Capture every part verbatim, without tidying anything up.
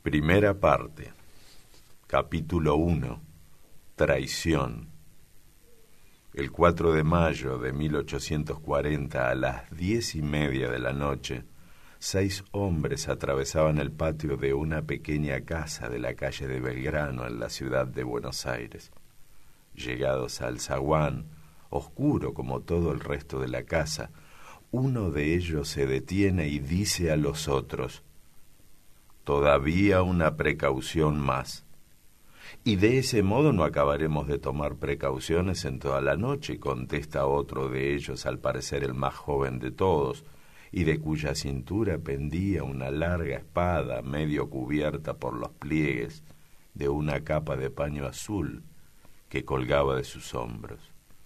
Primera parte. Capítulo uno. Traición. El cuatro de mayo de mil ochocientos cuarenta, a las diez y media de la noche, seis hombres atravesaban el patio de una pequeña casa de la calle de Belgrano en la ciudad de Buenos Aires. Llegados al zaguán, oscuro como todo el resto de la casa, uno de ellos se detiene y dice a los otros: «Todavía una precaución más. Y de ese modo no acabaremos de tomar precauciones en toda la noche», contesta otro de ellos, al parecer el más joven de todos, y de cuya cintura pendía una larga espada medio cubierta por los pliegues de una capa de paño azul que colgaba de sus hombros.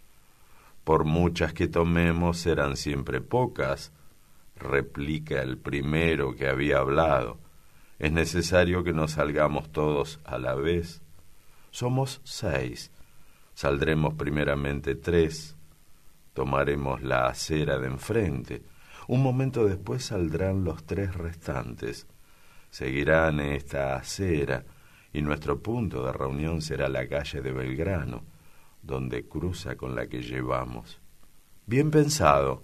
«Por muchas que tomemos serán siempre pocas», replica el primero que había hablado. «Es necesario que nos salgamos todos a la vez. Somos seis. Saldremos primeramente tres. Tomaremos la acera de enfrente. Un momento después saldrán los tres restantes. Seguirán esta acera y nuestro punto de reunión será la calle de Belgrano, donde cruza con la que llevamos». «Bien pensado».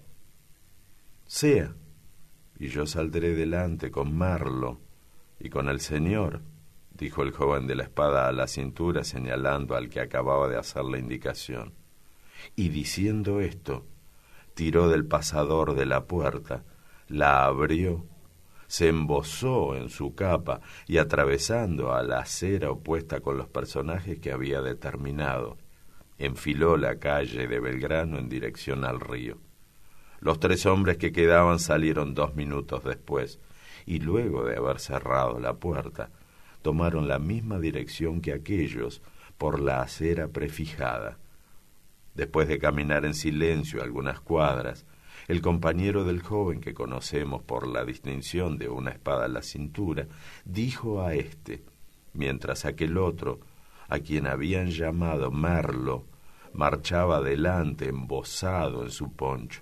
«Sea, y yo saldré delante con Merlo y con el señor», dijo el joven de la espada a la cintura, señalando al que acababa de hacer la indicación. Y diciendo esto, tiró del pasador de la puerta, la abrió, se embozó en su capa y, atravesando a la acera opuesta con los personajes que había determinado, enfiló la calle de Belgrano en dirección al río. Los tres hombres que quedaban salieron dos minutos después, y luego de haber cerrado la puerta, tomaron la misma dirección que aquellos por la acera prefijada. Después de caminar en silencio algunas cuadras, el compañero del joven, que conocemos por la distinción de una espada a la cintura, dijo a éste, mientras aquel otro, a quien habían llamado Merlo, marchaba adelante embozado en su poncho: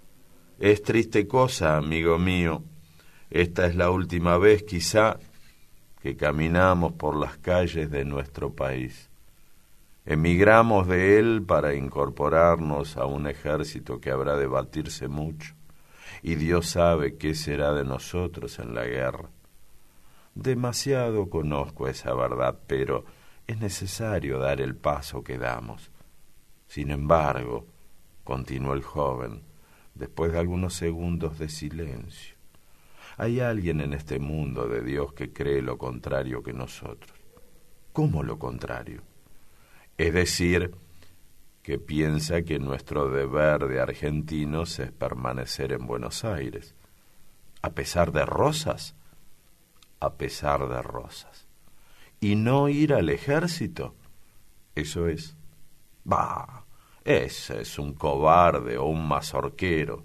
«Es triste cosa, amigo mío. Esta es la última vez, quizá, que caminamos por las calles de nuestro país. Emigramos de él para incorporarnos a un ejército que habrá de batirse mucho, y Dios sabe qué será de nosotros en la guerra. Demasiado conozco esa verdad, pero es necesario dar el paso que damos. Sin embargo», continuó el joven, después de algunos segundos de silencio, «hay alguien en este mundo de Dios que cree lo contrario que nosotros». «¿Cómo lo contrario?» «Es decir, que piensa que nuestro deber de argentinos es permanecer en Buenos Aires». «¿A pesar de Rosas?» «A pesar de Rosas». «¿Y no ir al ejército?» «Eso es». «Bah, ese es un cobarde o un mazorquero».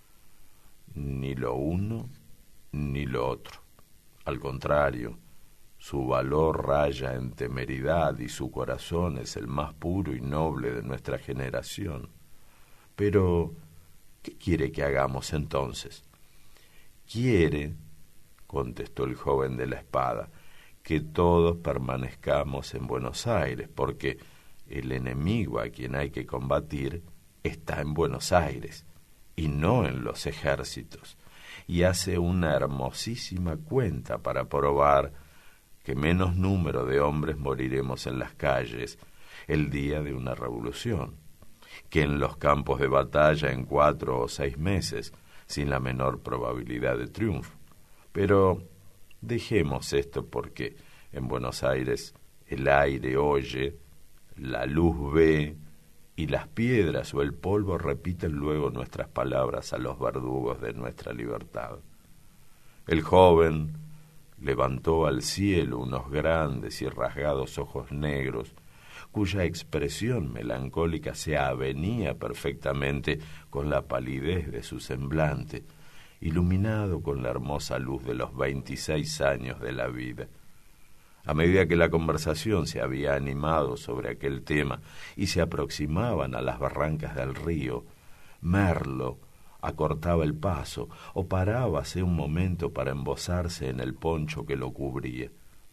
«Ni lo uno ni lo otro. Al contrario, su valor raya en temeridad y su corazón es el más puro y noble de nuestra generación. Pero, ¿qué quiere que hagamos entonces?» «Quiere», contestó el joven de la espada, «que todos permanezcamos en Buenos Aires, porque el enemigo a quien hay que combatir está en Buenos Aires y no en los ejércitos, y hace una hermosísima cuenta para probar que menos número de hombres moriremos en las calles el día de una revolución, que en los campos de batalla en cuatro o seis meses, sin la menor probabilidad de triunfo. Pero dejemos esto, porque en Buenos Aires el aire oye, la luz ve, y las piedras o el polvo repiten luego nuestras palabras a los verdugos de nuestra libertad». El joven levantó al cielo unos grandes y rasgados ojos negros, cuya expresión melancólica se avenía perfectamente con la palidez de su semblante, iluminado con la hermosa luz de los veintiséis años de la vida. A medida que la conversación se había animado sobre aquel tema y se aproximaban a las barrancas del río, Merlo acortaba el paso o parábase un momento para embozarse en el poncho que lo cubría.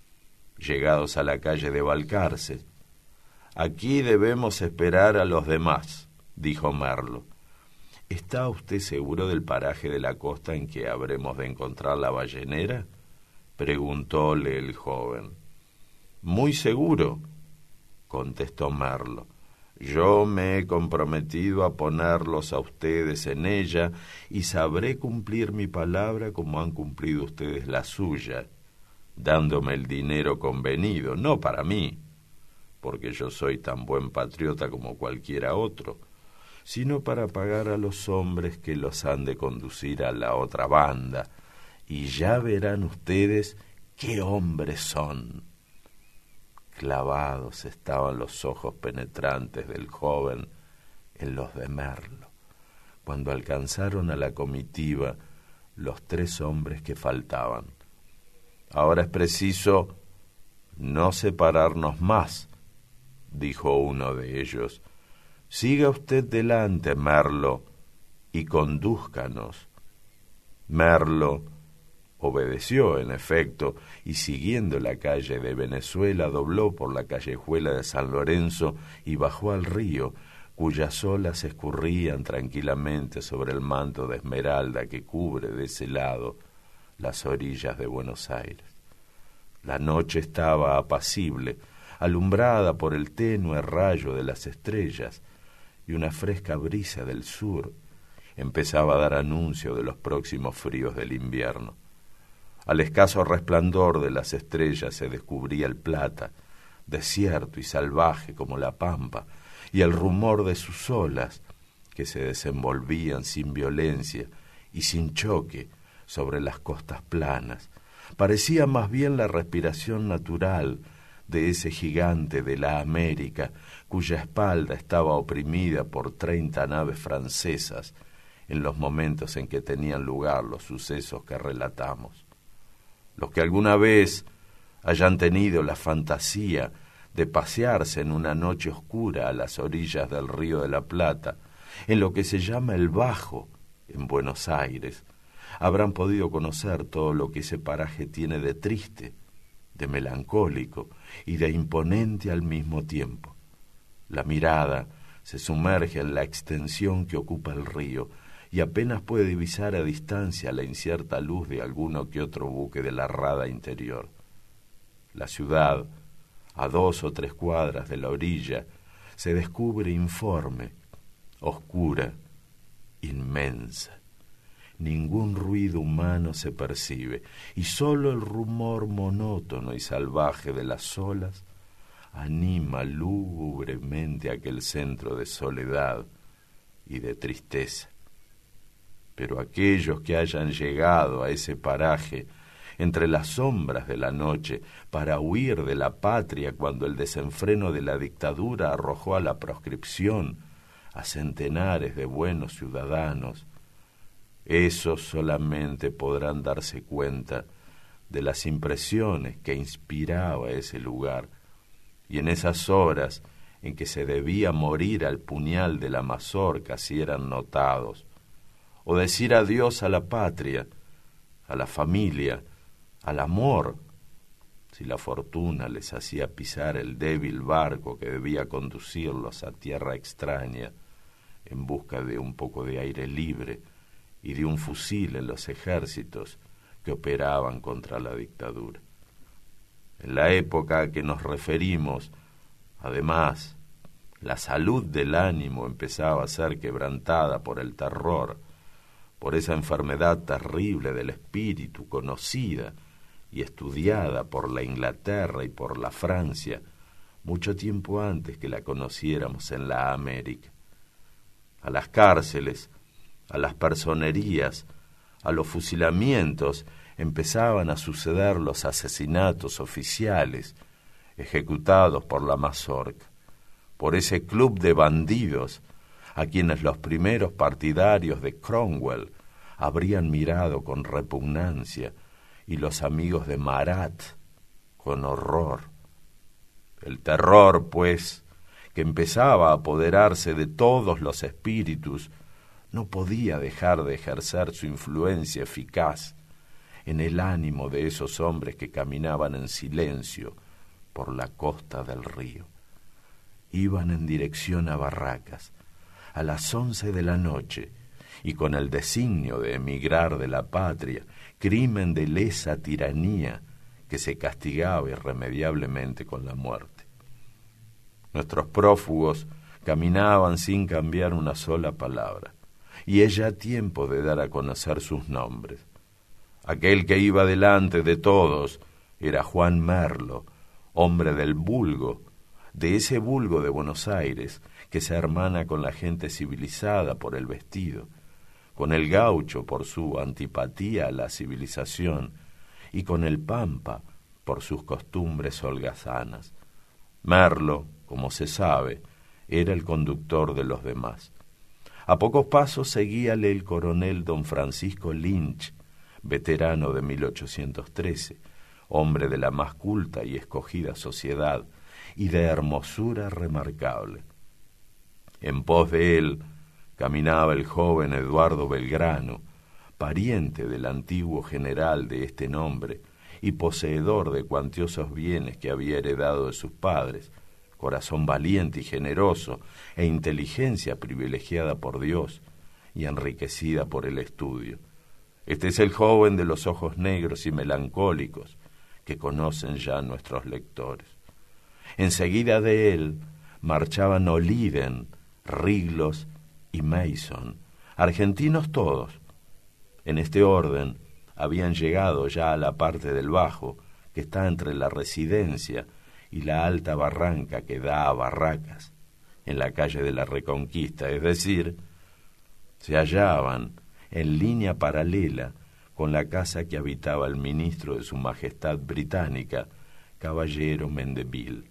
llegados a la calle de Balcarce. «Aquí debemos esperar a los demás», dijo Merlo. «¿Está usted seguro del paraje de la costa en que habremos de encontrar la ballenera?», preguntóle el joven. «Muy seguro», contestó Merlo. «Yo me he comprometido a ponerlos a ustedes en ella y sabré cumplir mi palabra como han cumplido ustedes la suya, dándome el dinero convenido, no para mí, porque yo soy tan buen patriota como cualquiera otro, sino para pagar a los hombres que los han de conducir a la otra banda, y ya verán ustedes qué hombres son». Clavados estaban los ojos penetrantes del joven en los de Merlo, cuando alcanzaron a la comitiva los tres hombres que faltaban. «Ahora es preciso no separarnos más», dijo uno de ellos. «Siga usted delante, Merlo, y condúzcanos». Merlo obedeció, en efecto, y siguiendo la calle de Venezuela, dobló por la callejuela de San Lorenzo y bajó al río, cuyas olas escurrían tranquilamente sobre el manto de esmeralda que cubre de ese lado las orillas de Buenos Aires. La noche estaba apacible, alumbrada por el tenue rayo de las estrellas, y una fresca brisa del sur empezaba a dar anuncio de los próximos fríos del invierno. Al escaso resplandor de las estrellas se descubría el Plata, desierto y salvaje como la pampa, y el rumor de sus olas, que se desenvolvían sin violencia y sin choque sobre las costas planas, parecía más bien la respiración natural de ese gigante de la América, cuya espalda estaba oprimida por treinta naves francesas en los momentos en que tenían lugar los sucesos que relatamos. Los que alguna vez hayan tenido la fantasía de pasearse en una noche oscura a las orillas del Río de la Plata, en lo que se llama el Bajo, en Buenos Aires, habrán podido conocer todo lo que ese paraje tiene de triste, de melancólico y de imponente al mismo tiempo. La mirada se sumerge en la extensión que ocupa el río, y apenas puede divisar a distancia la incierta luz de alguno que otro buque de la rada interior. La ciudad, a dos o tres cuadras de la orilla, se descubre informe, oscura, inmensa. Ningún ruido humano se percibe, y sólo el rumor monótono y salvaje de las olas anima lúgubremente aquel centro de soledad y de tristeza. Pero aquellos que hayan llegado a ese paraje entre las sombras de la noche para huir de la patria cuando el desenfreno de la dictadura arrojó a la proscripción a centenares de buenos ciudadanos, esos solamente podrán darse cuenta de las impresiones que inspiraba ese lugar, y en esas horas en que se debía morir al puñal de la mazorca si eran notados, o decir adiós a la patria, a la familia, al amor, si la fortuna les hacía pisar el débil barco que debía conducirlos a tierra extraña en busca de un poco de aire libre y de un fusil en los ejércitos que operaban contra la dictadura. En la época a que nos referimos, además, la salud del ánimo empezaba a ser quebrantada por el terror, por esa enfermedad terrible del espíritu conocida y estudiada por la Inglaterra y por la Francia mucho tiempo antes que la conociéramos en la América. A las cárceles, a las personerías, a los fusilamientos empezaban a suceder los asesinatos oficiales ejecutados por la mazorca, por ese club de bandidos a quienes los primeros partidarios de Cromwell habrían mirado con repugnancia y los amigos de Marat con horror. El terror, pues, que empezaba a apoderarse de todos los espíritus, no podía dejar de ejercer su influencia eficaz en el ánimo de esos hombres que caminaban en silencio por la costa del río. Iban en dirección a Barracas, a las once de la noche, y con el designio de emigrar de la patria, crimen de lesa tiranía que se castigaba irremediablemente con la muerte. Nuestros prófugos caminaban sin cambiar una sola palabra, y es ya tiempo de dar a conocer sus nombres. Aquel que iba delante de todos era Juan Merlo, hombre del vulgo, de ese vulgo de Buenos Aires que se hermana con la gente civilizada por el vestido, con el gaucho por su antipatía a la civilización y con el pampa por sus costumbres holgazanas. Merlo, como se sabe, era el conductor de los demás. A pocos pasos seguíale el coronel don Francisco Lynch, veterano de mil ochocientos trece, hombre de la más culta y escogida sociedad y de hermosura remarcable. En pos de él caminaba el joven Eduardo Belgrano, pariente del antiguo general de este nombre y poseedor de cuantiosos bienes que había heredado de sus padres, corazón valiente y generoso e inteligencia privilegiada por Dios y enriquecida por el estudio. Este es el joven de los ojos negros y melancólicos que conocen ya nuestros lectores. Enseguida de él marchaban Oliden, Riglos y Mason, argentinos todos. En este orden habían llegado ya a la parte del Bajo, que está entre la Residencia y la alta barranca que da a Barracas, en la calle de la Reconquista, es decir, se hallaban en línea paralela con la casa que habitaba el ministro de su Majestad Británica, Caballero Mendeville.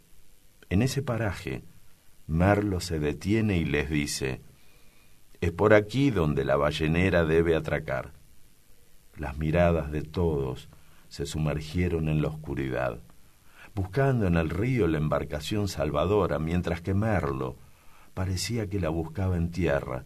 En ese paraje, Merlo se detiene y les dice: «Es por aquí donde la ballenera debe atracar». Las miradas de todos se sumergieron en la oscuridad, buscando en el río la embarcación salvadora, mientras que Merlo parecía que la buscaba en tierra,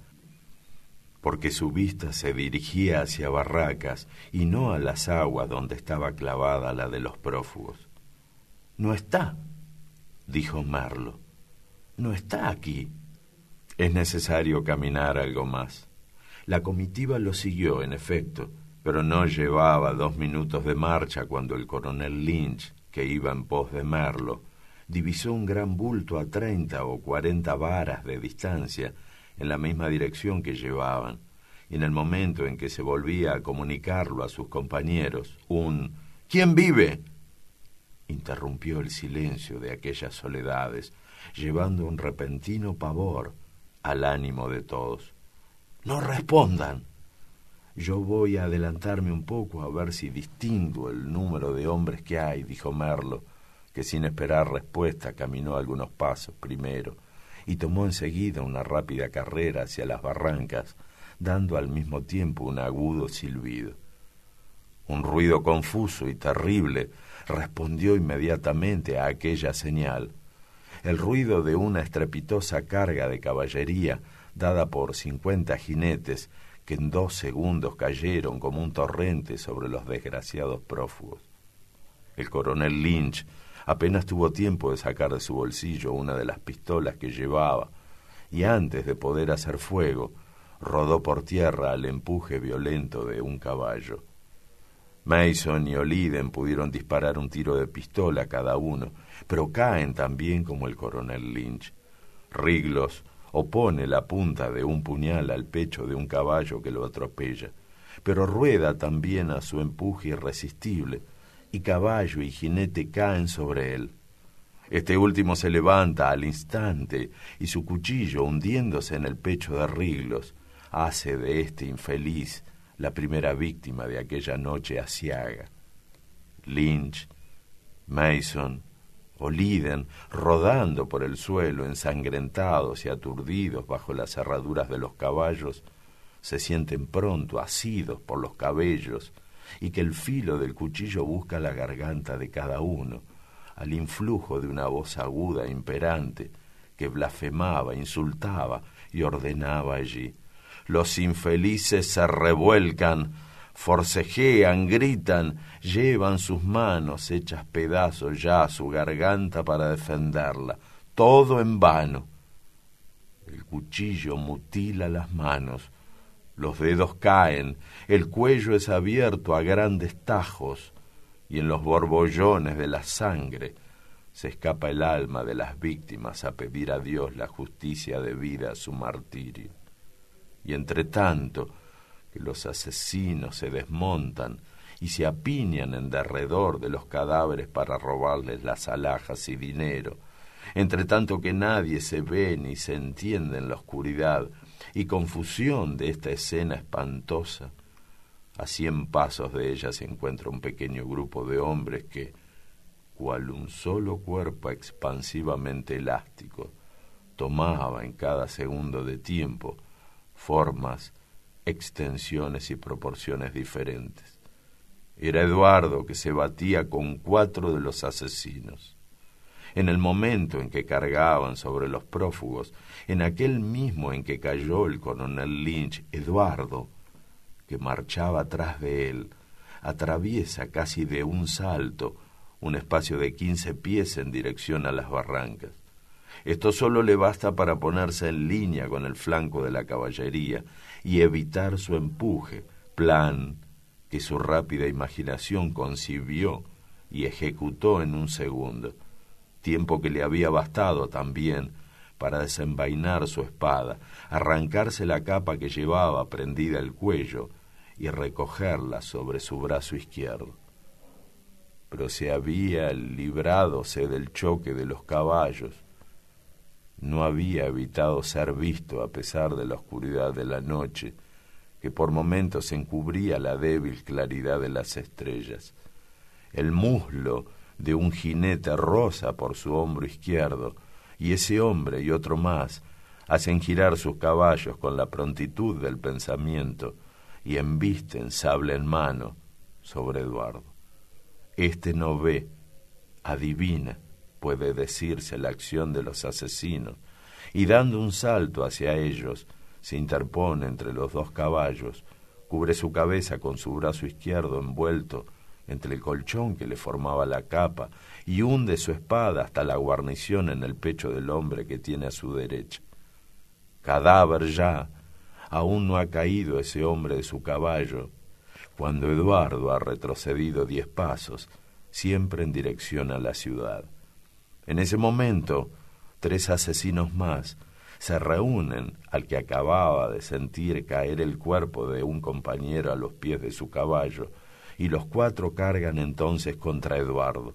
porque su vista se dirigía hacia Barracas y no a las aguas donde estaba clavada la de los prófugos. «No está», dijo Merlo, «no está aquí». Es necesario caminar algo más. La comitiva lo siguió, en efecto, pero no llevaba dos minutos de marcha cuando el coronel Lynch, que iba en pos de Merlo, divisó un gran bulto a treinta o cuarenta varas de distancia en la misma dirección que llevaban, y en el momento en que se volvía a comunicarlo a sus compañeros, un «¿Quién vive?», interrumpió el silencio de aquellas soledades, llevando un repentino pavor al ánimo de todos. «No respondan. Yo voy a adelantarme un poco a ver si distingo el número de hombres que hay», dijo Merlo, que sin esperar respuesta caminó algunos pasos primero y tomó enseguida una rápida carrera hacia las barrancas, dando al mismo tiempo un agudo silbido. Un ruido confuso y terrible respondió inmediatamente a aquella señal, el ruido de una estrepitosa carga de caballería dada por cincuenta jinetes que en dos segundos cayeron como un torrente sobre los desgraciados prófugos. El coronel Lynch apenas tuvo tiempo de sacar de su bolsillo una de las pistolas que llevaba, y antes de poder hacer fuego, rodó por tierra al empuje violento de un caballo. Mason y Oliden pudieron disparar un tiro de pistola cada uno, pero caen también como el coronel Lynch. Riglos opone la punta de un puñal al pecho de un caballo que lo atropella, pero rueda también a su empuje irresistible, y caballo y jinete caen sobre él. Este último se levanta al instante, y su cuchillo, hundiéndose en el pecho de Riglos, hace de este infeliz la primera víctima de aquella noche aciaga. Lynch, Mason, Oliden, rodando por el suelo, ensangrentados y aturdidos bajo las herraduras de los caballos, se sienten pronto asidos por los cabellos y que el filo del cuchillo busca la garganta de cada uno, al influjo de una voz aguda e imperante que blasfemaba, insultaba y ordenaba allí. Los infelices se revuelcan forcejean, gritan, llevan sus manos hechas pedazos ya a su garganta para defenderla, todo en vano. El cuchillo mutila las manos, los dedos caen, el cuello es abierto a grandes tajos, y en los borbollones de la sangre se escapa el alma de las víctimas a pedir a Dios la justicia debida a su martirio. Y entre tanto que los asesinos se desmontan y se apiñan en derredor de los cadáveres para robarles las alhajas y dinero, entre tanto que nadie se ve ni se entiende en la oscuridad y confusión de esta escena espantosa, a cien pasos de ella se encuentra un pequeño grupo de hombres que, cual un solo cuerpo expansivamente elástico, tomaba en cada segundo de tiempo formas, extensiones y proporciones diferentes. Era Eduardo, que se batía con cuatro de los asesinos. En el momento en que cargaban sobre los prófugos, en aquel mismo en que cayó el coronel Lynch, Eduardo, que marchaba atrás de él, atraviesa casi de un salto un espacio de quince pies en dirección a las barrancas. Esto solo le basta para ponerse en línea con el flanco de la caballería y evitar su empuje, plan que su rápida imaginación concibió y ejecutó en un segundo, tiempo que le había bastado también para desenvainar su espada, arrancarse la capa que llevaba prendida al cuello y recogerla sobre su brazo izquierdo. Pero se había libradose del choque de los caballos. No había evitado ser visto a pesar de la oscuridad de la noche, que por momentos encubría la débil claridad de las estrellas. El muslo de un jinete roza por su hombro izquierdo, y ese hombre y otro más hacen girar sus caballos con la prontitud del pensamiento y embisten sable en mano sobre Eduardo. Este no ve, adivina, puede decirse, la acción de los asesinos, y dando un salto hacia ellos, se interpone entre los dos caballos, cubre su cabeza con su brazo izquierdo envuelto entre el colchón que le formaba la capa, y hunde su espada hasta la guarnición en el pecho del hombre que tiene a su derecha. Cadáver ya, aún no ha caído ese hombre de su caballo, cuando Eduardo ha retrocedido diez pasos, siempre en dirección a la ciudad. En ese momento, tres asesinos más se reúnen al que acababa de sentir caer el cuerpo de un compañero a los pies de su caballo, y los cuatro cargan entonces contra Eduardo.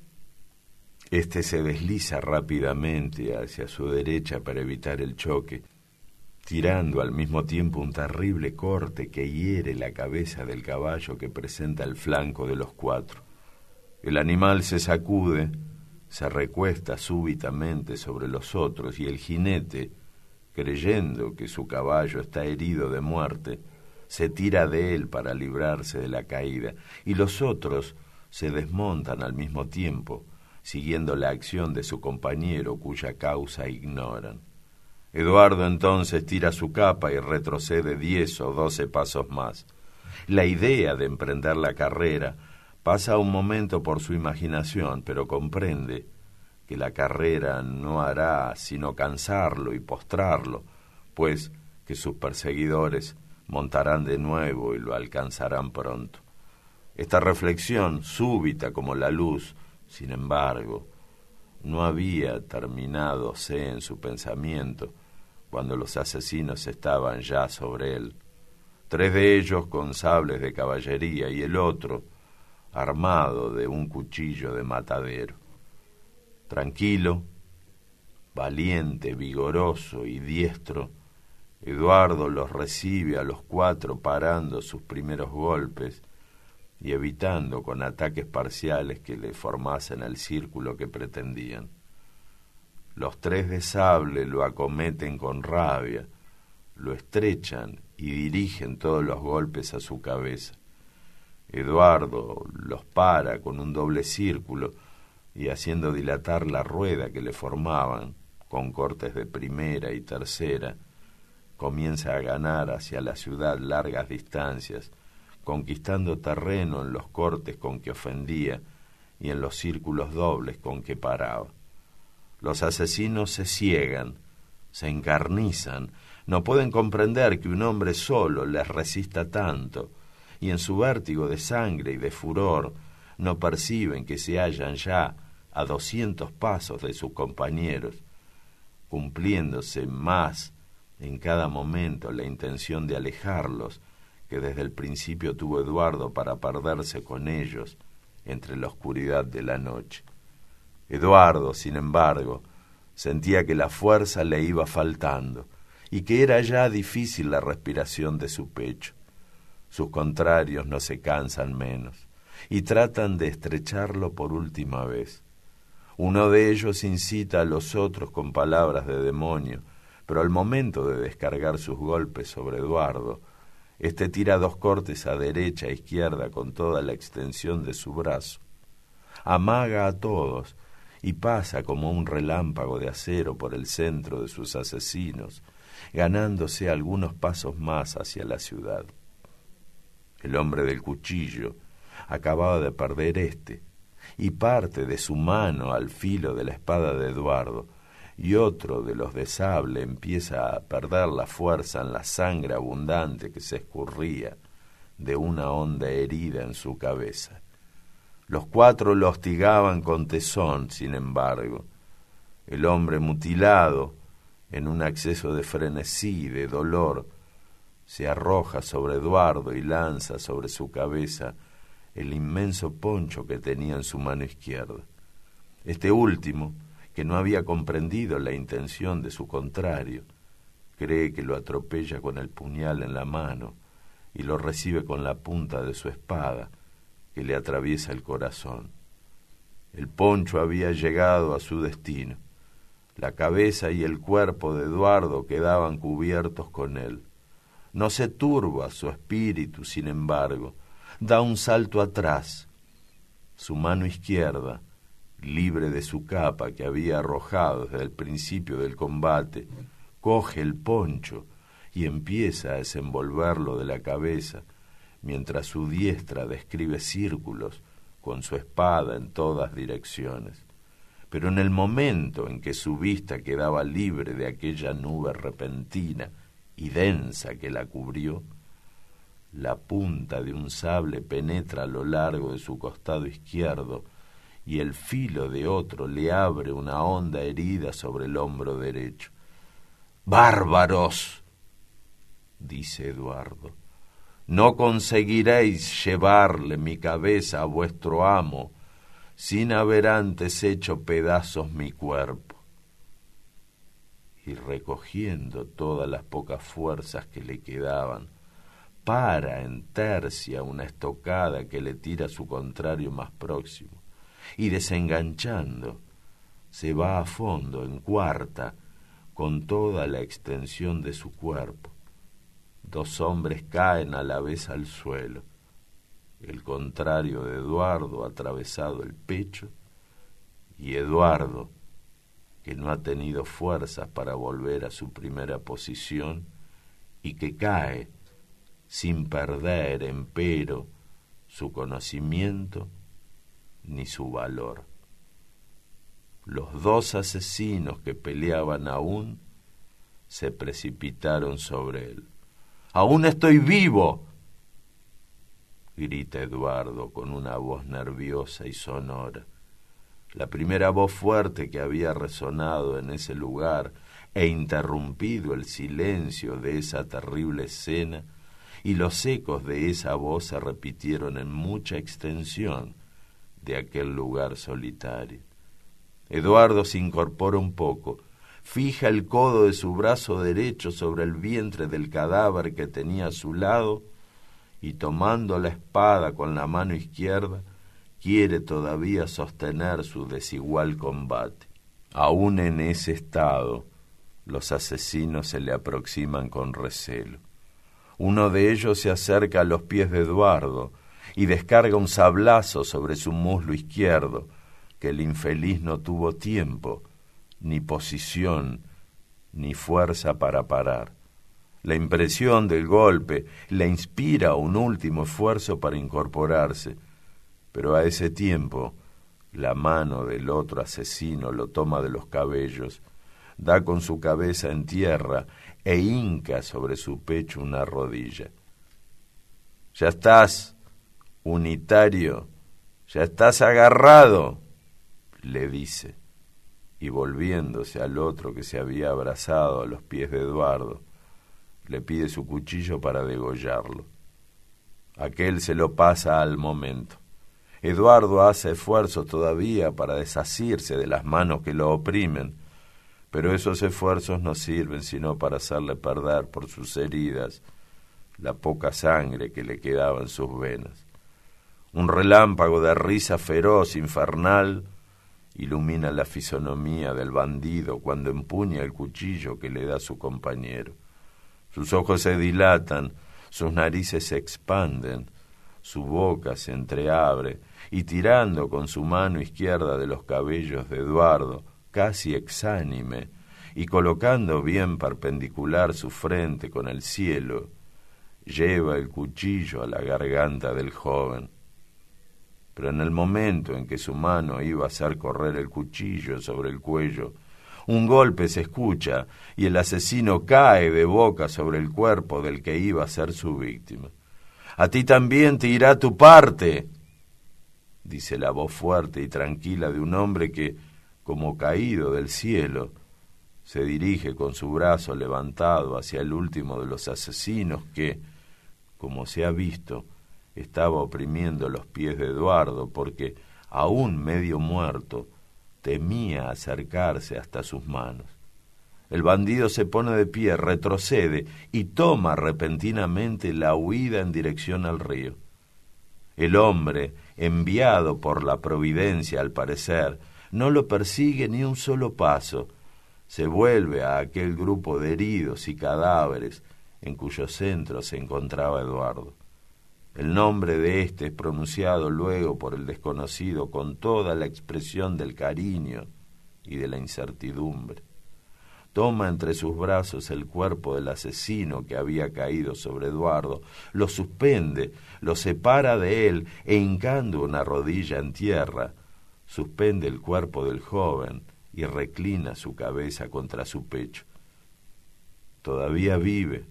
Este se desliza rápidamente hacia su derecha para evitar el choque, tirando al mismo tiempo un terrible corte que hiere la cabeza del caballo que presenta el flanco de los cuatro. El animal se sacude, se recuesta súbitamente sobre los otros, y el jinete, creyendo que su caballo está herido de muerte, se tira de él para librarse de la caída, y los otros se desmontan al mismo tiempo, siguiendo la acción de su compañero cuya causa ignoran. Eduardo entonces tira su capa y retrocede diez o doce pasos más. La idea de emprender la carrera pasa un momento por su imaginación, pero comprende que la carrera no hará sino cansarlo y postrarlo, pues que sus perseguidores montarán de nuevo y lo alcanzarán pronto. Esta reflexión, súbita como la luz, sin embargo, no había terminadose en su pensamiento cuando los asesinos estaban ya sobre él, tres de ellos con sables de caballería y el otro armado de un cuchillo de matadero. Tranquilo, valiente, vigoroso y diestro, Eduardo los recibe a los cuatro parando sus primeros golpes y evitando con ataques parciales que le formasen el círculo que pretendían. Los tres de sable lo acometen con rabia, lo estrechan y dirigen todos los golpes a su cabeza. Eduardo los para con un doble círculo y, haciendo dilatar la rueda que le formaban, con cortes de primera y tercera, comienza a ganar hacia la ciudad largas distancias, conquistando terreno en los cortes con que ofendía y en los círculos dobles con que paraba. Los asesinos se ciegan, se encarnizan, no pueden comprender que un hombre solo les resista tanto, y en su vértigo de sangre y de furor no perciben que se hallan ya a doscientos pasos de sus compañeros, cumpliéndose más en cada momento la intención de alejarlos que desde el principio tuvo Eduardo para perderse con ellos entre la oscuridad de la noche. Eduardo, sin embargo, sentía que la fuerza le iba faltando y que era ya difícil la respiración de su pecho. Sus contrarios no se cansan menos y tratan de estrecharlo por última vez. Uno de ellos incita a los otros con palabras de demonio, pero al momento de descargar sus golpes sobre Eduardo, éste tira dos cortes a derecha e izquierda con toda la extensión de su brazo. Amaga a todos y pasa como un relámpago de acero por el centro de sus asesinos, ganándose algunos pasos más hacia la ciudad. El hombre del cuchillo acababa de perder este, y parte de su mano al filo de la espada de Eduardo, y otro de los de sable empieza a perder la fuerza en la sangre abundante que se escurría de una honda herida en su cabeza. Los cuatro lo hostigaban con tesón, sin embargo. El hombre mutilado, en un acceso de frenesí y de dolor, se arroja sobre Eduardo y lanza sobre su cabeza el inmenso poncho que tenía en su mano izquierda. Este último, que no había comprendido la intención de su contrario, cree que lo atropella con el puñal en la mano y lo recibe con la punta de su espada, que le atraviesa el corazón. El poncho había llegado a su destino. La cabeza y el cuerpo de Eduardo quedaban cubiertos con él. No se turba su espíritu, sin embargo, da un salto atrás. Su mano izquierda, libre de su capa que había arrojado desde el principio del combate, coge el poncho y empieza a desenvolverlo de la cabeza, mientras su diestra describe círculos con su espada en todas direcciones. Pero en el momento en que su vista quedaba libre de aquella nube repentina y densa que la cubrió, la punta de un sable penetra a lo largo de su costado izquierdo y el filo de otro le abre una honda herida sobre el hombro derecho. ¡Bárbaros!, dice Eduardo, no conseguiréis llevarle mi cabeza a vuestro amo sin haber antes hecho pedazos mi cuerpo. Y recogiendo todas las pocas fuerzas que le quedaban, para en tercia una estocada que le tira a su contrario más próximo, y desenganchando, se va a fondo en cuarta con toda la extensión de su cuerpo. Dos hombres caen a la vez al suelo, el contrario de Eduardo atravesado el pecho, y Eduardo, que no ha tenido fuerzas para volver a su primera posición y que cae sin perder, empero, su conocimiento ni su valor. Los dos asesinos que peleaban aún se precipitaron sobre él. ¡Aún estoy vivo!, grita Eduardo con una voz nerviosa y sonora, la primera voz fuerte que había resonado en ese lugar e interrumpido el silencio de esa terrible escena, y los ecos de esa voz se repitieron en mucha extensión de aquel lugar solitario. Eduardo se incorpora un poco, fija el codo de su brazo derecho sobre el vientre del cadáver que tenía a su lado y, tomando la espada con la mano izquierda, quiere todavía sostener su desigual combate. Aún en ese estado, los asesinos se le aproximan con recelo. Uno de ellos se acerca a los pies de Eduardo y descarga un sablazo sobre su muslo izquierdo, que el infeliz no tuvo tiempo, ni posición, ni fuerza para parar. La impresión del golpe le inspira un último esfuerzo para incorporarse, pero a ese tiempo la mano del otro asesino lo toma de los cabellos, da con su cabeza en tierra e hinca sobre su pecho una rodilla. «Ya estás, unitario, ya estás agarrado», le dice, y volviéndose al otro que se había abrazado a los pies de Eduardo, le pide su cuchillo para degollarlo. Aquel se lo pasa al momento. Eduardo hace esfuerzos todavía para desasirse de las manos que lo oprimen, pero esos esfuerzos no sirven sino para hacerle perder por sus heridas la poca sangre que le quedaba en sus venas. Un relámpago de risa feroz, infernal, ilumina la fisonomía del bandido cuando empuña el cuchillo que le da su compañero. Sus ojos se dilatan, sus narices se expanden, su boca se entreabre, y tirando con su mano izquierda de los cabellos de Eduardo, casi exánime, y colocando bien perpendicular su frente con el cielo, lleva el cuchillo a la garganta del joven. Pero en el momento en que su mano iba a hacer correr el cuchillo sobre el cuello, un golpe se escucha y el asesino cae de boca sobre el cuerpo del que iba a ser su víctima. «A ti también te irá tu parte», dice la voz fuerte y tranquila de un hombre que, como caído del cielo, se dirige con su brazo levantado hacia el último de los asesinos que, como se ha visto, estaba oprimiendo los pies de Eduardo porque, aún medio muerto, temía acercarse hasta sus manos. El bandido se pone de pie, retrocede y toma repentinamente la huida en dirección al río. El hombre, enviado por la providencia al parecer, no lo persigue ni un solo paso. Se vuelve a aquel grupo de heridos y cadáveres en cuyo centro se encontraba Eduardo. El nombre de éste es pronunciado luego por el desconocido con toda la expresión del cariño y de la incertidumbre. Toma entre sus brazos el cuerpo del asesino que había caído sobre Eduardo, lo suspende, lo separa de él e hincando una rodilla en tierra, suspende el cuerpo del joven y reclina su cabeza contra su pecho. «Todavía vive»,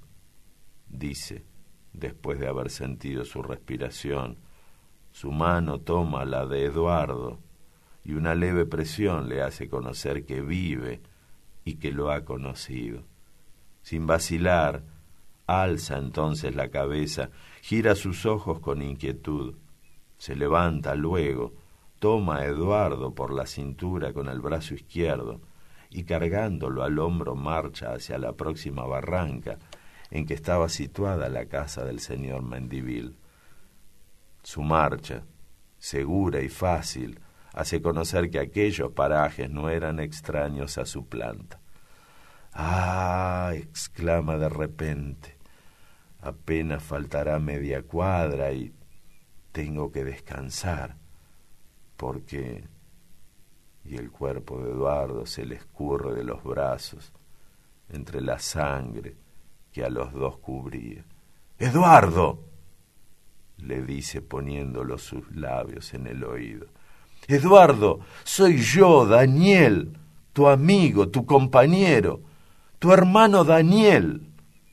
dice, después de haber sentido su respiración. Su mano toma la de Eduardo y una leve presión le hace conocer que vive y que lo ha conocido. Sin vacilar, alza entonces la cabeza, gira sus ojos con inquietud, se levanta luego, toma a Eduardo por la cintura con el brazo izquierdo y cargándolo al hombro marcha hacia la próxima barranca en que estaba situada la casa del señor Mendivil. Su marcha, segura y fácil, hace conocer que aquellos parajes no eran extraños a su planta. «¡Ah!», exclama de repente, «apenas faltará media cuadra y tengo que descansar, porque...» Y el cuerpo de Eduardo se le escurre de los brazos, entre la sangre que a los dos cubría. «¡Eduardo!», le dice poniéndolo sus labios en el oído. «¡Eduardo! Soy yo, Daniel, tu amigo, tu compañero, tu hermano Daniel».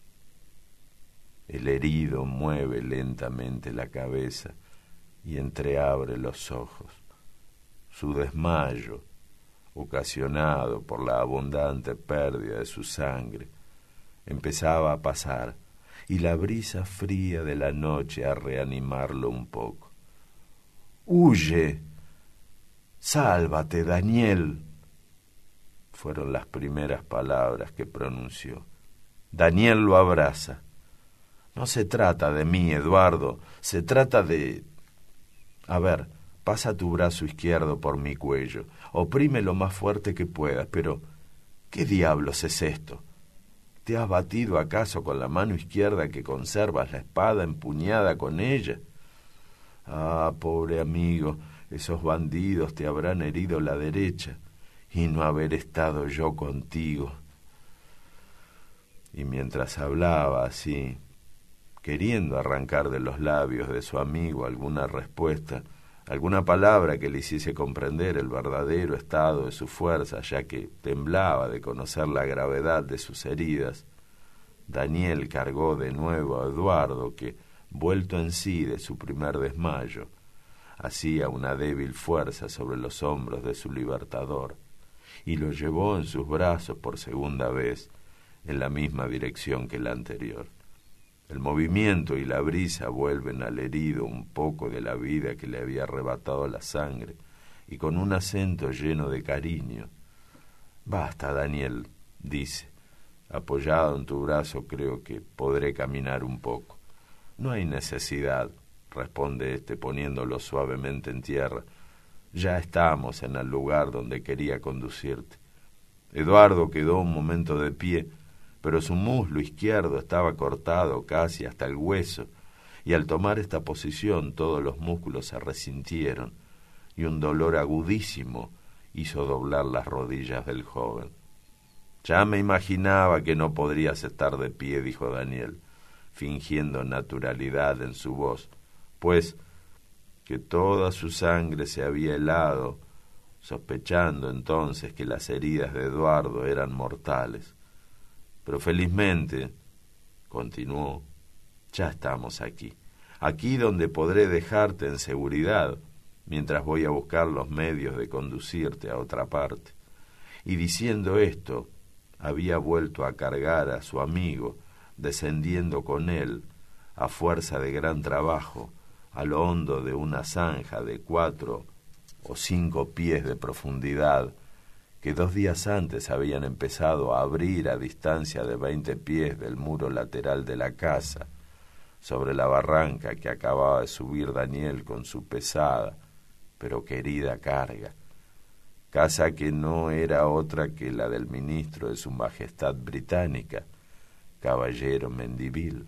El herido mueve lentamente la cabeza y entreabre los ojos. Su desmayo, ocasionado por la abundante pérdida de su sangre, empezaba a pasar, y la brisa fría de la noche a reanimarlo un poco. «¡Huye! ¡Sálvate, Daniel!», fueron las primeras palabras que pronunció. Daniel lo abraza. «No se trata de mí, Eduardo, se trata de... A ver, pasa tu brazo izquierdo por mi cuello, oprime lo más fuerte que puedas, pero ¿qué diablos es esto? ¿Te has batido acaso con la mano izquierda que conservas la espada empuñada con ella? Ah, pobre amigo, esos bandidos te habrán herido la derecha, y no haber estado yo contigo». Y mientras hablaba así, queriendo arrancar de los labios de su amigo alguna respuesta, alguna palabra que le hiciese comprender el verdadero estado de su fuerza, ya que temblaba de conocer la gravedad de sus heridas, Daniel cargó de nuevo a Eduardo, que, vuelto en sí de su primer desmayo, hacía una débil fuerza sobre los hombros de su libertador, y lo llevó en sus brazos por segunda vez en la misma dirección que la anterior. El movimiento y la brisa vuelven al herido un poco de la vida que le había arrebatado la sangre, y con un acento lleno de cariño: «Basta, Daniel», dice, «apoyado en tu brazo creo que podré caminar un poco». «No hay necesidad», responde éste poniéndolo suavemente en tierra, «ya estamos en el lugar donde quería conducirte». Eduardo quedó un momento de pie, pero su muslo izquierdo estaba cortado casi hasta el hueso, y al tomar esta posición todos los músculos se resintieron, y un dolor agudísimo hizo doblar las rodillas del joven. «Ya me imaginaba que no podrías estar de pie», dijo Daniel, fingiendo naturalidad en su voz, pues que toda su sangre se había helado, sospechando entonces que las heridas de Eduardo eran mortales. «Pero felizmente», continuó, «ya estamos aquí, aquí donde podré dejarte en seguridad, mientras voy a buscar los medios de conducirte a otra parte». Y diciendo esto, había vuelto a cargar a su amigo, descendiendo con él, a fuerza de gran trabajo, a lo hondo de una zanja de cuatro o cinco pies de profundidad, que dos días antes habían empezado a abrir a distancia de veinte pies del muro lateral de la casa, sobre la barranca que acababa de subir Daniel con su pesada pero querida carga, casa que no era otra que la del ministro de su Majestad Británica, caballero Mendivil.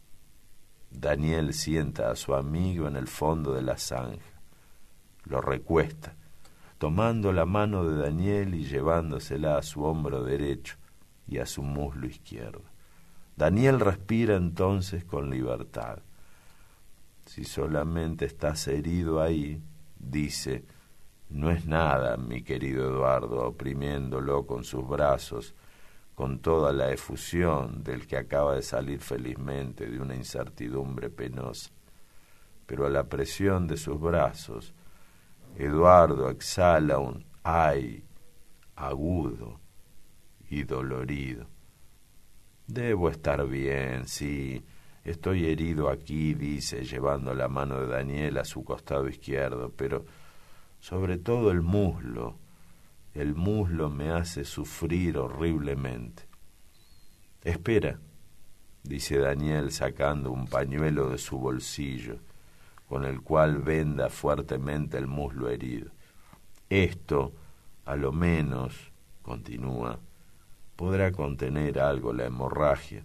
Daniel sienta a su amigo en el fondo de la zanja, lo recuesta, tomando la mano de Daniel y llevándosela a su hombro derecho y a su muslo izquierdo. Daniel respira entonces con libertad. «Si solamente estás herido ahí», dice, «no es nada, mi querido Eduardo», oprimiéndolo con sus brazos, con toda la efusión del que acaba de salir felizmente de una incertidumbre penosa. Pero a la presión de sus brazos, Eduardo exhala un «ay» agudo y dolorido. «Debo estar bien, sí, estoy herido aquí», dice, llevando la mano de Daniel a su costado izquierdo, «pero sobre todo el muslo, el muslo me hace sufrir horriblemente». «Espera», dice Daniel sacando un pañuelo de su bolsillo, con el cual venda fuertemente el muslo herido. «Esto, a lo menos», continúa, «podrá contener algo la hemorragia.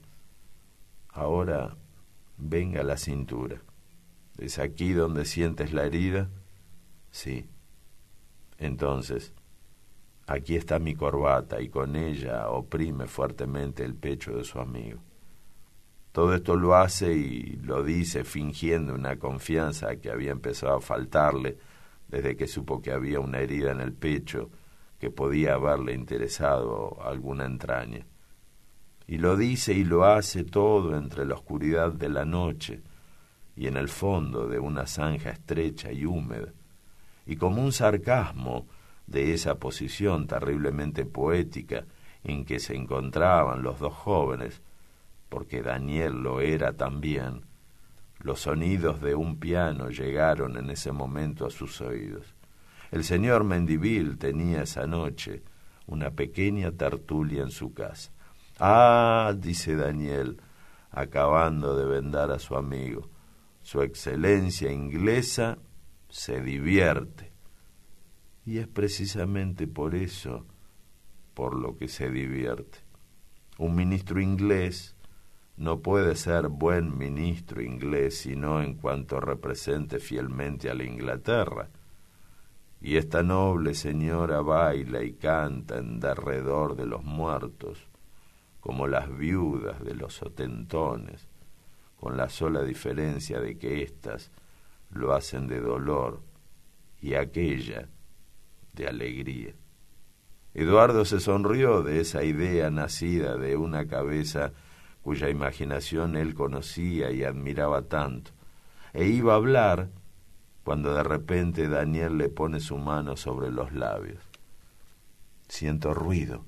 Ahora venga la cintura. ¿Es aquí donde sientes la herida?» «Sí». «Entonces, aquí está mi corbata», y con ella oprime fuertemente el pecho de su amigo. Todo esto lo hace y lo dice fingiendo una confianza que había empezado a faltarle desde que supo que había una herida en el pecho que podía haberle interesado alguna entraña. Y lo dice y lo hace todo entre la oscuridad de la noche y en el fondo de una zanja estrecha y húmeda, y como un sarcasmo de esa posición terriblemente poética en que se encontraban los dos jóvenes, porque Daniel lo era también, los sonidos de un piano llegaron en ese momento a sus oídos. El señor Mendivil tenía esa noche una pequeña tertulia en su casa. «Ah», dice Daniel, acabando de vendar a su amigo, «su excelencia inglesa se divierte». Y es precisamente por eso por lo que se divierte. Un ministro inglés no puede ser buen ministro inglés sino en cuanto represente fielmente a la Inglaterra. Y esta noble señora baila y canta en derredor de los muertos, como las viudas de los otentones, con la sola diferencia de que éstas lo hacen de dolor y aquella de alegría. Eduardo se sonrió de esa idea nacida de una cabeza cuya imaginación él conocía y admiraba tanto, e iba a hablar cuando de repente Daniel le pone su mano sobre los labios. «Siento ruido»,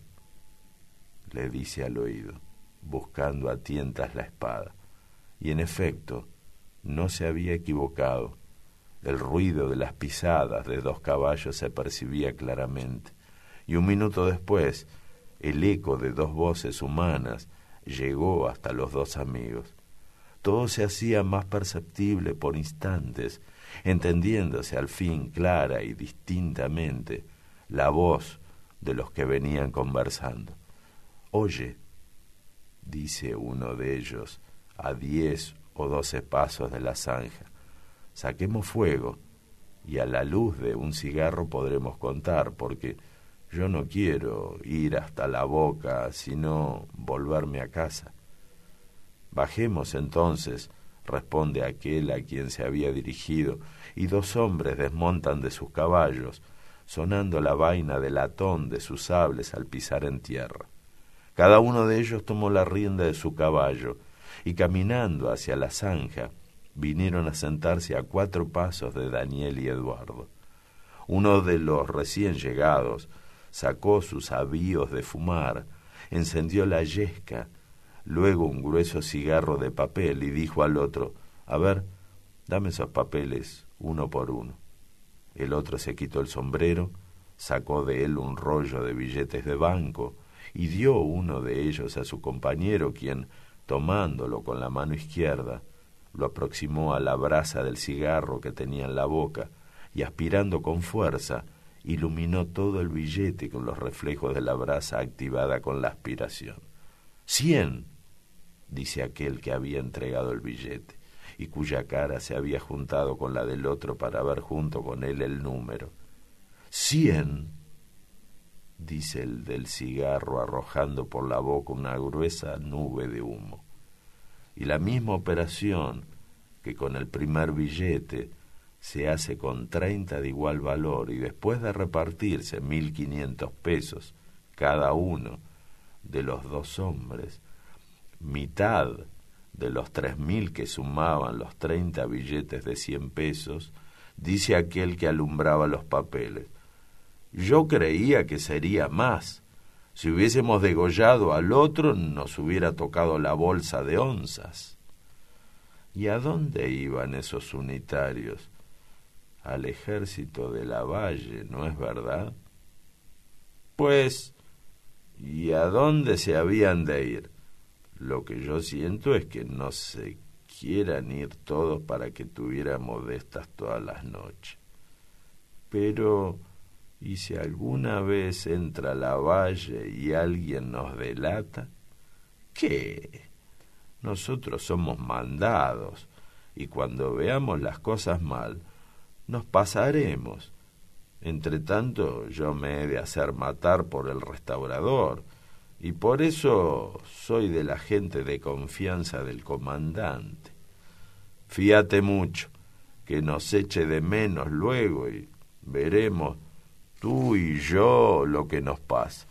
le dice al oído, buscando a tientas la espada. Y en efecto, no se había equivocado. El ruido de las pisadas de dos caballos se percibía claramente, y un minuto después, el eco de dos voces humanas llegó hasta los dos amigos. Todo se hacía más perceptible por instantes, entendiéndose al fin clara y distintamente la voz de los que venían conversando. «Oye», dice uno de ellos, a diez o doce pasos de la zanja, «saquemos fuego y a la luz de un cigarro podremos contar, porque yo no quiero ir hasta la boca, sino volverme a casa». «Bajemos entonces», responde aquel a quien se había dirigido, y dos hombres desmontan de sus caballos, sonando la vaina de latón de sus sables al pisar en tierra. Cada uno de ellos tomó la rienda de su caballo, y caminando hacia la zanja, vinieron a sentarse a cuatro pasos de Daniel y Eduardo. Uno de los recién llegados sacó sus avíos de fumar, encendió la yesca, luego un grueso cigarro de papel y dijo al otro: «A ver, dame esos papeles uno por uno». El otro se quitó el sombrero, sacó de él un rollo de billetes de banco y dio uno de ellos a su compañero, quien, tomándolo con la mano izquierda, lo aproximó a la brasa del cigarro que tenía en la boca y, aspirando con fuerza, iluminó todo el billete con los reflejos de la brasa activada con la aspiración. «¡Cien!», dice aquel que había entregado el billete y cuya cara se había juntado con la del otro para ver junto con él el número. «¡Cien!», dice el del cigarro, arrojando por la boca una gruesa nube de humo. Y la misma operación que con el primer billete se hace con treinta de igual valor, y después de repartirse mil quinientos pesos cada uno de los dos hombres, mitad de los tres mil que sumaban los treinta billetes de cien pesos, dice aquel que alumbraba los papeles: «Yo creía que sería más. Si hubiésemos degollado al otro, nos hubiera tocado la bolsa de onzas». ¿Y a dónde iban esos unitarios? Al ejército de Lavalle, ¿no es verdad? Pues, ¿y a dónde se habían de ir? Lo que yo siento es que no se quieran ir todos para que tuviéramos de estas todas las noches. Pero, ¿y si alguna vez entra Lavalle y alguien nos delata? ¿Qué? Nosotros somos mandados, y cuando veamos las cosas mal, nos pasaremos. Entre tanto, yo me he de hacer matar por el restaurador, y por eso soy de la gente de confianza del comandante. Fíate mucho, que nos eche de menos luego y veremos tú y yo lo que nos pasa.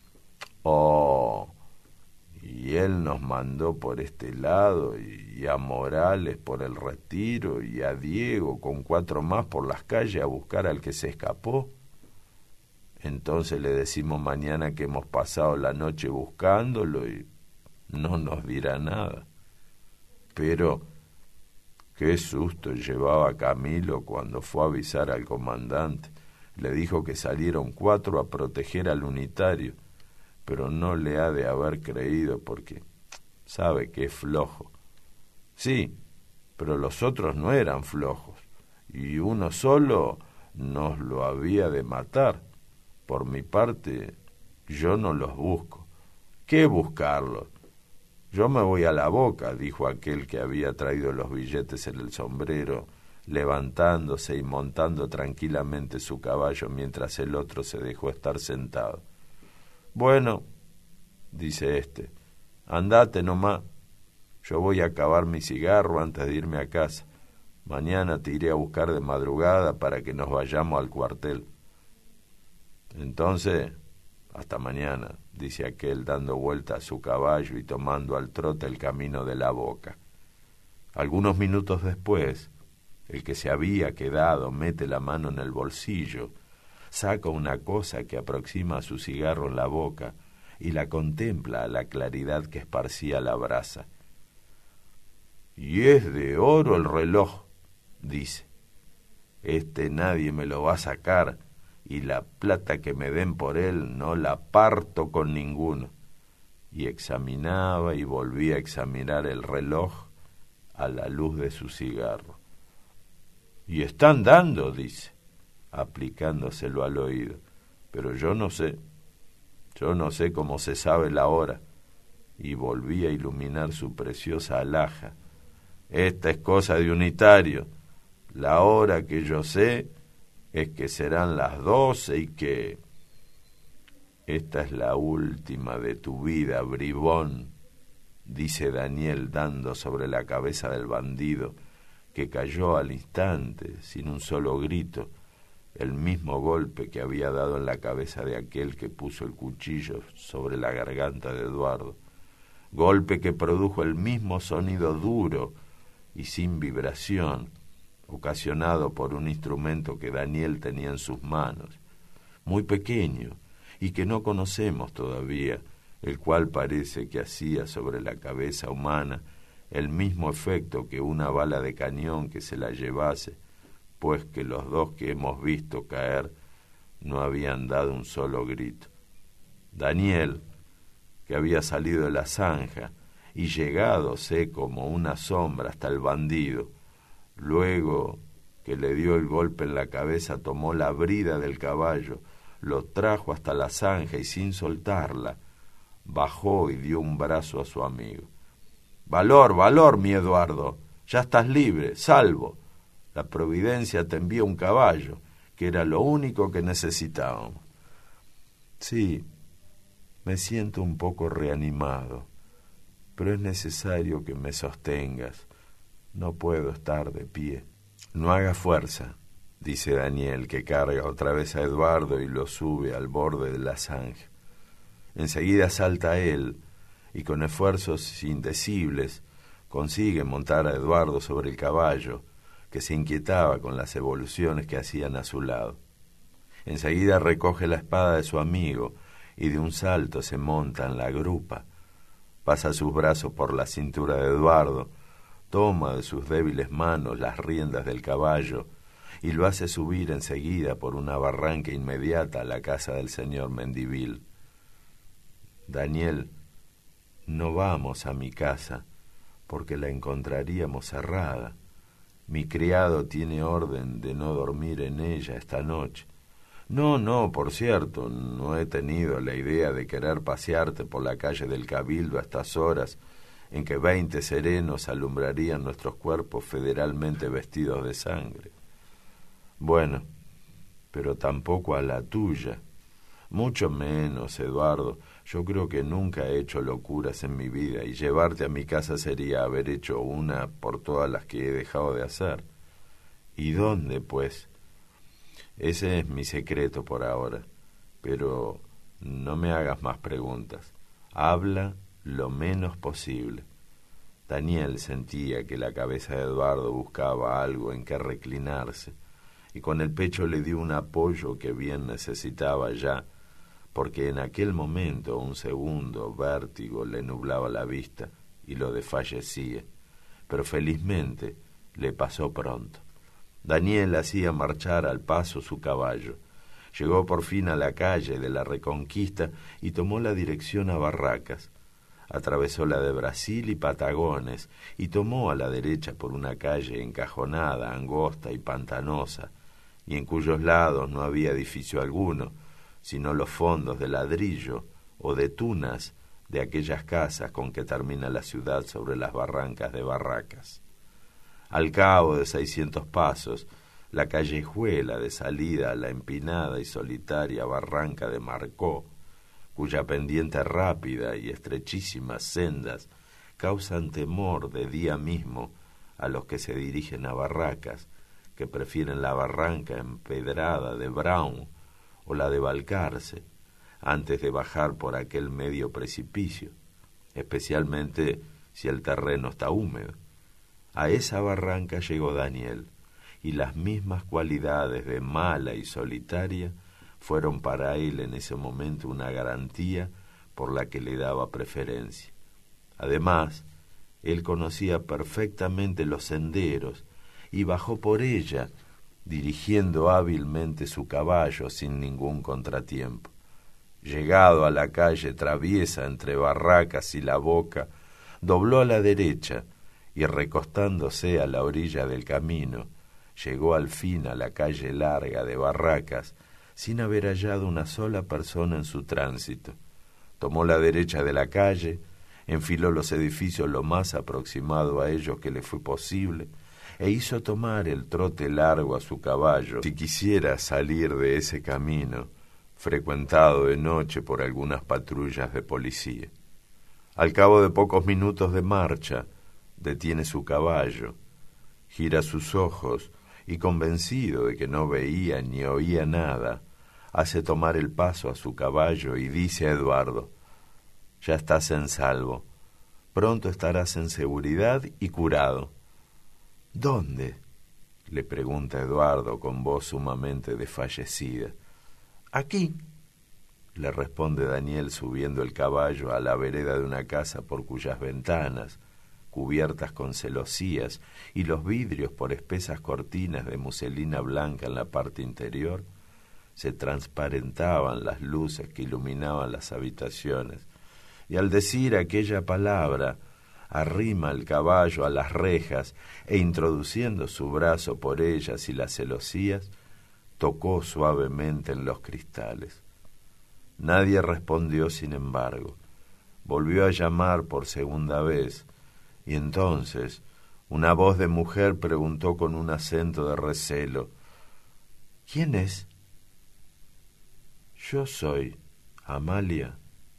Oh, y él nos mandó por este lado, y a Morales por el Retiro, y a Diego con cuatro más por las calles a buscar al que se escapó. Entonces le decimos mañana que hemos pasado la noche buscándolo y no nos dirá nada. Pero qué susto llevaba Camilo cuando fue a avisar al comandante. Le dijo que salieron cuatro a proteger al unitario, pero no le ha de haber creído porque sabe que es flojo. Sí, pero los otros no eran flojos, y uno solo nos lo había de matar. Por mi parte, yo no los busco. ¿Qué buscarlos? Yo me voy a la boca, dijo aquel que había traído los billetes en el sombrero, levantándose y montando tranquilamente su caballo mientras el otro se dejó estar sentado. Bueno, dice éste, Andate nomás, yo voy a acabar mi cigarro antes de irme a casa. Mañana te iré a buscar de madrugada para que nos vayamos al cuartel. Entonces, hasta mañana, dice aquel dando vuelta a su caballo y tomando al trote el camino de la Boca. Algunos minutos después, el que se había quedado mete la mano en el bolsillo, saca una cosa que aproxima a su cigarro en la boca y la contempla a la claridad que esparcía la brasa. «Y es de oro el reloj», dice. «Este nadie me lo va a sacar, y la plata que me den por él no la parto con ninguno». Y examinaba y volvía a examinar el reloj a la luz de su cigarro. «Y están dando», dice, aplicándoselo al oído, «pero yo no sé, yo no sé cómo se sabe la hora». Y volvía a iluminar su preciosa alhaja. «Esta es cosa de unitario. La hora que yo sé es que serán las doce y que... Esta es la última de tu vida, bribón», dice Daniel dando sobre la cabeza del bandido, que cayó al instante, sin un solo grito, el mismo golpe que había dado en la cabeza de aquel que puso el cuchillo sobre la garganta de Eduardo. Golpe que produjo el mismo sonido duro y sin vibración, ocasionado por un instrumento que Daniel tenía en sus manos, muy pequeño y que no conocemos todavía, el cual parece que hacía sobre la cabeza humana el mismo efecto que una bala de cañón que se la llevase, pues que los dos que hemos visto caer no habían dado un solo grito. Daniel, que había salido de la zanja y llegádose como una sombra hasta el bandido, luego que le dio el golpe en la cabeza, tomó la brida del caballo, lo trajo hasta la zanja y sin soltarla, bajó y dio un brazo a su amigo. «Valor, valor, mi Eduardo, ya estás libre, salvo. La providencia te envía un caballo, que era lo único que necesitábamos». «Sí, me siento un poco reanimado, pero es necesario que me sostengas. No puedo estar de pie». «No haga fuerza», dice Daniel, que carga otra vez a Eduardo y lo sube al borde de la zanja. Enseguida salta él y con esfuerzos indecibles consigue montar a Eduardo sobre el caballo, que se inquietaba con las evoluciones que hacían a su lado. Enseguida recoge la espada de su amigo y de un salto se monta en la grupa. Pasa sus brazos por la cintura de Eduardo, toma de sus débiles manos las riendas del caballo y lo hace subir enseguida por una barranca inmediata a la casa del señor Mendivil. «Daniel, no vamos a mi casa, porque la encontraríamos cerrada. Mi criado tiene orden de no dormir en ella esta noche». «No, no, por cierto, no he tenido la idea de querer pasearte por la calle del Cabildo a estas horas en que veinte serenos alumbrarían nuestros cuerpos federalmente vestidos de sangre». «Bueno, pero tampoco a la tuya». «Mucho menos, Eduardo. Yo creo que nunca he hecho locuras en mi vida y llevarte a mi casa sería haber hecho una por todas las que he dejado de hacer». «¿Y dónde, pues?» «Ese es mi secreto por ahora, pero no me hagas más preguntas. Habla lo menos posible». Daniel sentía que la cabeza de Eduardo buscaba algo en que reclinarse, y con el pecho le dio un apoyo que bien necesitaba ya, porque en aquel momento un segundo vértigo le nublaba la vista y lo desfallecía, pero felizmente le pasó pronto. Daniel hacía marchar al paso su caballo. Llegó por fin a la calle de la Reconquista y tomó la dirección a Barracas. Atravesó la de Brasil y Patagones y tomó a la derecha por una calle encajonada, angosta y pantanosa, y en cuyos lados no había edificio alguno, sino los fondos de ladrillo o de tunas de aquellas casas con que termina la ciudad sobre las barrancas de Barracas. Al cabo de seiscientos pasos, la callejuela de salida a la empinada y solitaria barranca de Marcó cuya pendiente rápida y estrechísimas sendas causan temor de día mismo a los que se dirigen a Barracas, que prefieren la barranca empedrada de Brown o la de Balcarce, antes de bajar por aquel medio precipicio, especialmente si el terreno está húmedo. A esa barranca llegó Daniel, y las mismas cualidades de mala y solitaria fueron para él en ese momento una garantía por la que le daba preferencia. Además, él conocía perfectamente los senderos y bajó por ella, dirigiendo hábilmente su caballo sin ningún contratiempo. Llegado a la calle traviesa entre Barracas y La Boca, dobló a la derecha y, recostándose a la orilla del camino, llegó al fin a la calle larga de Barracas sin haber hallado una sola persona en su tránsito. Tomó la derecha de la calle, enfiló los edificios lo más aproximado a ellos que le fue posible e hizo tomar el trote largo a su caballo si quisiera salir de ese camino frecuentado de noche por algunas patrullas de policía. Al cabo de pocos minutos de marcha, detiene su caballo, gira sus ojos y, convencido de que no veía ni oía nada, hace tomar el paso a su caballo y dice a Eduardo: «Ya estás en salvo, pronto estarás en seguridad y curado». «¿Dónde?», le pregunta Eduardo con voz sumamente desfallecida. «Aquí», le responde Daniel subiendo el caballo a la vereda de una casa por cuyas ventanas, cubiertas con celosías y los vidrios por espesas cortinas de muselina blanca en la parte interior, se transparentaban las luces que iluminaban las habitaciones, y al decir aquella palabra arrima el caballo a las rejas e, introduciendo su brazo por ellas y las celosías, tocó suavemente en los cristales. Nadie respondió, sin embargo. Volvió a llamar por segunda vez, y entonces una voz de mujer preguntó con un acento de recelo: «¿Quién es?». «Yo soy, Amalia.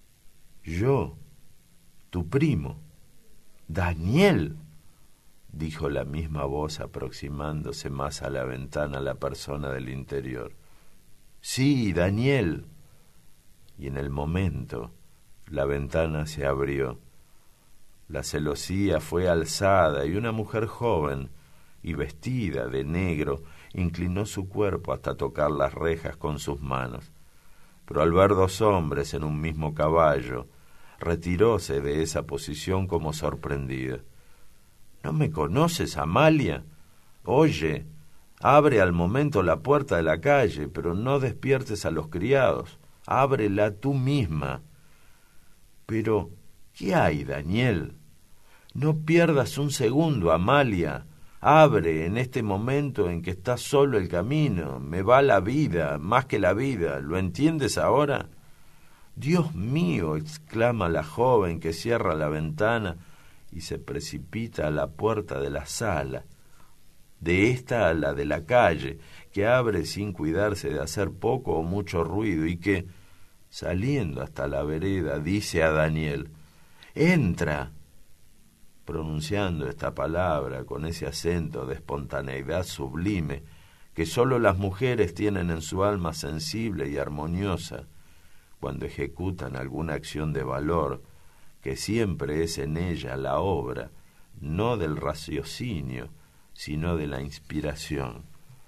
Yo, tu primo». «¡Daniel!», dijo la misma voz aproximándose más a la ventana la persona del interior. «Sí, Daniel». Y en el momento la ventana se abrió. La celosía fue alzada y una mujer joven y vestida de negro inclinó su cuerpo hasta tocar las rejas con sus manos. Pero al ver dos hombres en un mismo caballo, retiróse de esa posición como sorprendida. «¿No me conoces, Amalia? Oye, abre al momento la puerta de la calle, pero no despiertes a los criados. Ábrela tú misma». «Pero, ¿qué hay, Daniel? No pierdas un segundo, Amalia. Abre en este momento en que está solo el camino. Me va la vida, más que la vida. ¿Lo entiendes ahora?». «Dios mío», exclama la joven, que cierra la ventana y se precipita a la puerta de la sala, de esta a la de la calle, que abre sin cuidarse de hacer poco o mucho ruido y que, saliendo hasta la vereda, dice a Daniel: «Entra». Pronunciando esta palabra con ese acento de espontaneidad sublime que sólo las mujeres tienen en su alma sensible y armoniosa cuando ejecutan alguna acción de valor, que siempre es en ella la obra, no del raciocinio, sino de la inspiración.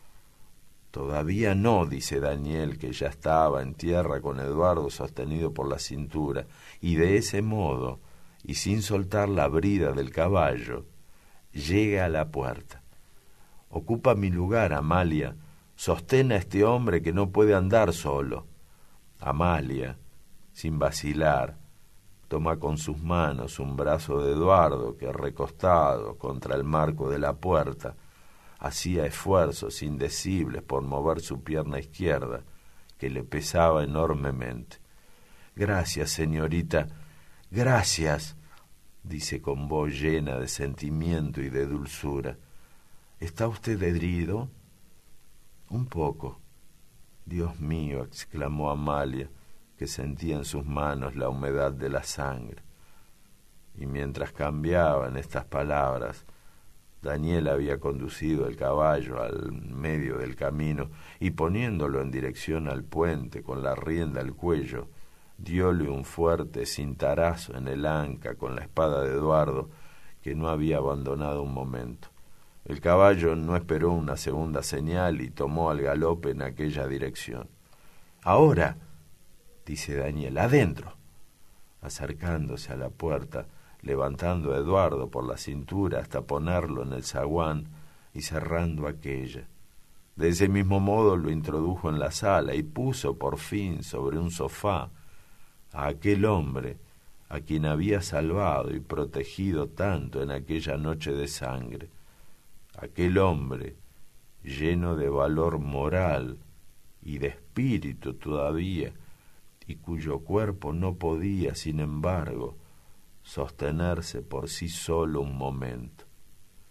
«Todavía no», dice Daniel, que ya estaba en tierra con Eduardo sostenido por la cintura, y de ese modo, y sin soltar la brida del caballo, llega a la puerta. «Ocupa mi lugar, Amalia. Sostén a este hombre que no puede andar solo». Amalia, sin vacilar, toma con sus manos un brazo de Eduardo que, recostado contra el marco de la puerta, hacía esfuerzos indecibles por mover su pierna izquierda, que le pesaba enormemente. «Gracias, señorita, gracias», dice con voz llena de sentimiento y de dulzura. «¿Está usted herido?». «Un poco». «Dios mío», exclamó Amalia, que sentía en sus manos la humedad de la sangre. Y mientras cambiaban estas palabras, Daniel había conducido el caballo al medio del camino y poniéndolo en dirección al puente con la rienda al cuello, dióle un fuerte cintarazo en el anca con la espada de Eduardo, que no había abandonado un momento. El caballo no esperó una segunda señal y tomó al galope en aquella dirección. «Ahora», dice Daniel, «adentro», acercándose a la puerta, levantando a Eduardo por la cintura hasta ponerlo en el zaguán y cerrando aquella. De ese mismo modo lo introdujo en la sala y puso por fin sobre un sofá a aquel hombre a quien había salvado y protegido tanto en aquella noche de sangre. Aquel hombre lleno de valor moral y de espíritu todavía, y cuyo cuerpo no podía, sin embargo, sostenerse por sí solo un momento.